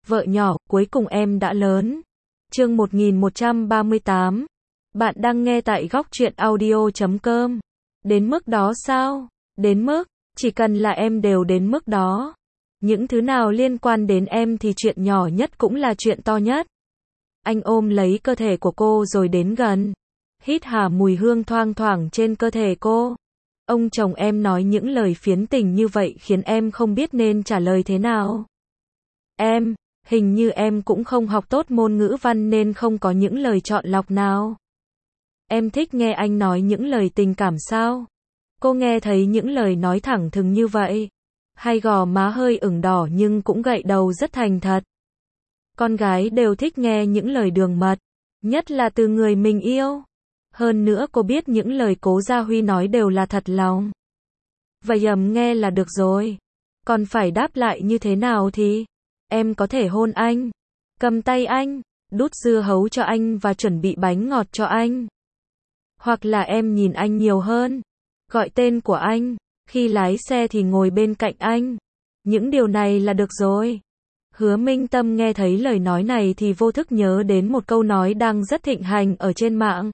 Vợ nhỏ, cuối cùng em đã lớn. Chương 1138. Bạn đang nghe tại góc truyện audio.com. Đến mức đó sao? Đến mức, chỉ cần là em đều đến mức đó. Những thứ nào liên quan đến em thì chuyện nhỏ nhất cũng là chuyện to nhất. Anh ôm lấy cơ thể của cô rồi đến gần. Hít hà mùi hương thoang thoảng trên cơ thể cô. Ông chồng em nói những lời phiến tình như vậy khiến em không biết nên trả lời thế nào. Hình như em cũng không học tốt môn ngữ văn nên không có những lời chọn lọc nào. Em thích nghe anh nói những lời tình cảm sao? Cô nghe thấy những lời nói thẳng thừng như vậy. Hay gò má hơi ửng đỏ nhưng cũng gậy đầu rất thành thật. Con gái đều thích nghe những lời đường mật, nhất là từ người mình yêu. Hơn nữa cô biết những lời Cố Gia Huy nói đều là thật lòng. Vậy nghe là được rồi. Còn phải đáp lại như thế nào thì? Em có thể hôn anh, cầm tay anh, đút dưa hấu cho anh và chuẩn bị bánh ngọt cho anh. Hoặc là em nhìn anh nhiều hơn, gọi tên của anh, khi lái xe thì ngồi bên cạnh anh. Những điều này là được rồi. Hứa Minh Tâm nghe thấy lời nói này thì vô thức nhớ đến một câu nói đang rất thịnh hành ở trên mạng.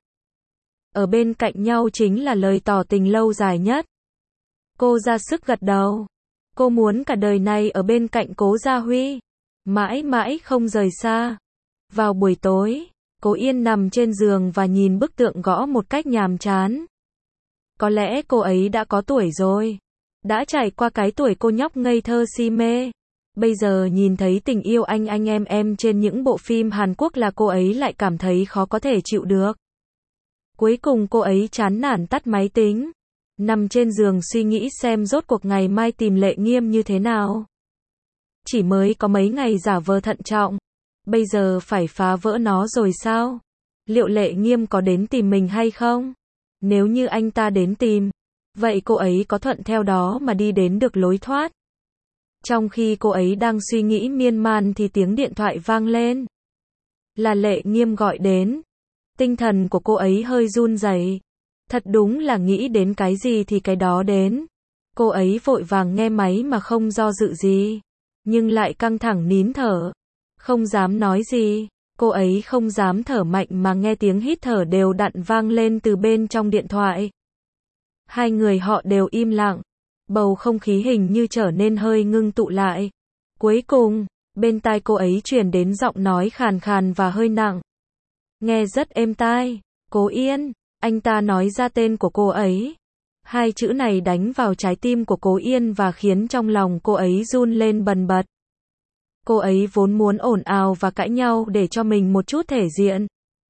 Ở bên cạnh nhau chính là lời tỏ tình lâu dài nhất. Cô ra sức gật đầu. Cô muốn cả đời này ở bên cạnh Cố Gia Huy, mãi mãi không rời xa. Vào buổi tối, Cố Yên nằm trên giường và nhìn bức tượng gõ một cách nhàm chán. Có lẽ cô ấy đã có tuổi rồi, đã trải qua cái tuổi cô nhóc ngây thơ si mê. Bây giờ nhìn thấy tình yêu anh em trên những bộ phim Hàn Quốc là cô ấy lại cảm thấy khó có thể chịu được. Cuối cùng cô ấy chán nản tắt máy tính, nằm trên giường suy nghĩ xem rốt cuộc ngày mai tìm Lệ Nghiêm như thế nào. Chỉ mới có mấy ngày giả vờ thận trọng, bây giờ phải phá vỡ nó rồi sao? Liệu Lệ Nghiêm có đến tìm mình hay không? Nếu như anh ta đến tìm, vậy cô ấy có thuận theo đó mà đi đến được lối thoát? Trong khi cô ấy đang suy nghĩ miên man thì tiếng điện thoại vang lên. Là Lệ Nghiêm gọi đến. Tinh thần của cô ấy hơi run rẩy. Thật đúng là nghĩ đến cái gì thì cái đó đến. Cô ấy vội vàng nghe máy mà không do dự gì, nhưng lại căng thẳng nín thở, không dám nói gì. Cô ấy không dám thở mạnh mà nghe tiếng hít thở đều đặn vang lên từ bên trong điện thoại. Hai người họ đều im lặng, bầu không khí hình như trở nên hơi ngưng tụ lại. Cuối cùng, bên tai cô ấy truyền đến giọng nói khàn khàn và hơi nặng. Nghe rất êm tai, Cố Yên. Anh ta nói ra tên của cô ấy. Hai chữ này đánh vào trái tim của Cố Yên và khiến trong lòng cô ấy run lên bần bật. Cô ấy vốn muốn ồn ào và cãi nhau để cho mình một chút thể diện.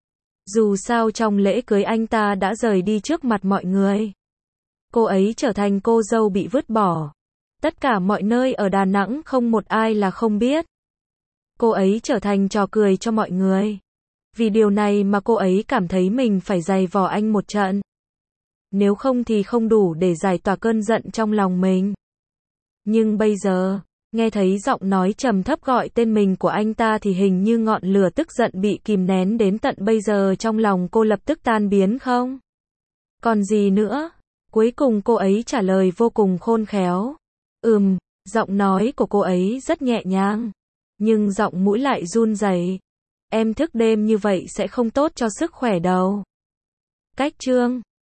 Dù sao trong lễ cưới anh ta đã rời đi trước mặt mọi người. Cô ấy trở thành cô dâu bị vứt bỏ. Tất cả mọi nơi ở Đà Nẵng không một ai là không biết. Cô ấy trở thành trò cười cho mọi người. Vì điều này mà cô ấy cảm thấy mình phải giày vò anh một trận. Nếu không thì không đủ để giải tỏa cơn giận trong lòng mình. Nhưng bây giờ, nghe thấy giọng nói trầm thấp gọi tên mình của anh ta thì hình như ngọn lửa tức giận bị kìm nén đến tận bây giờ trong lòng cô lập tức tan biến không? Còn gì nữa? Cuối cùng cô ấy trả lời vô cùng khôn khéo. Giọng nói của cô ấy rất nhẹ nhàng, nhưng giọng mũi lại run rẩy. Em thức đêm như vậy sẽ không tốt cho sức khỏe đâu. Cách chương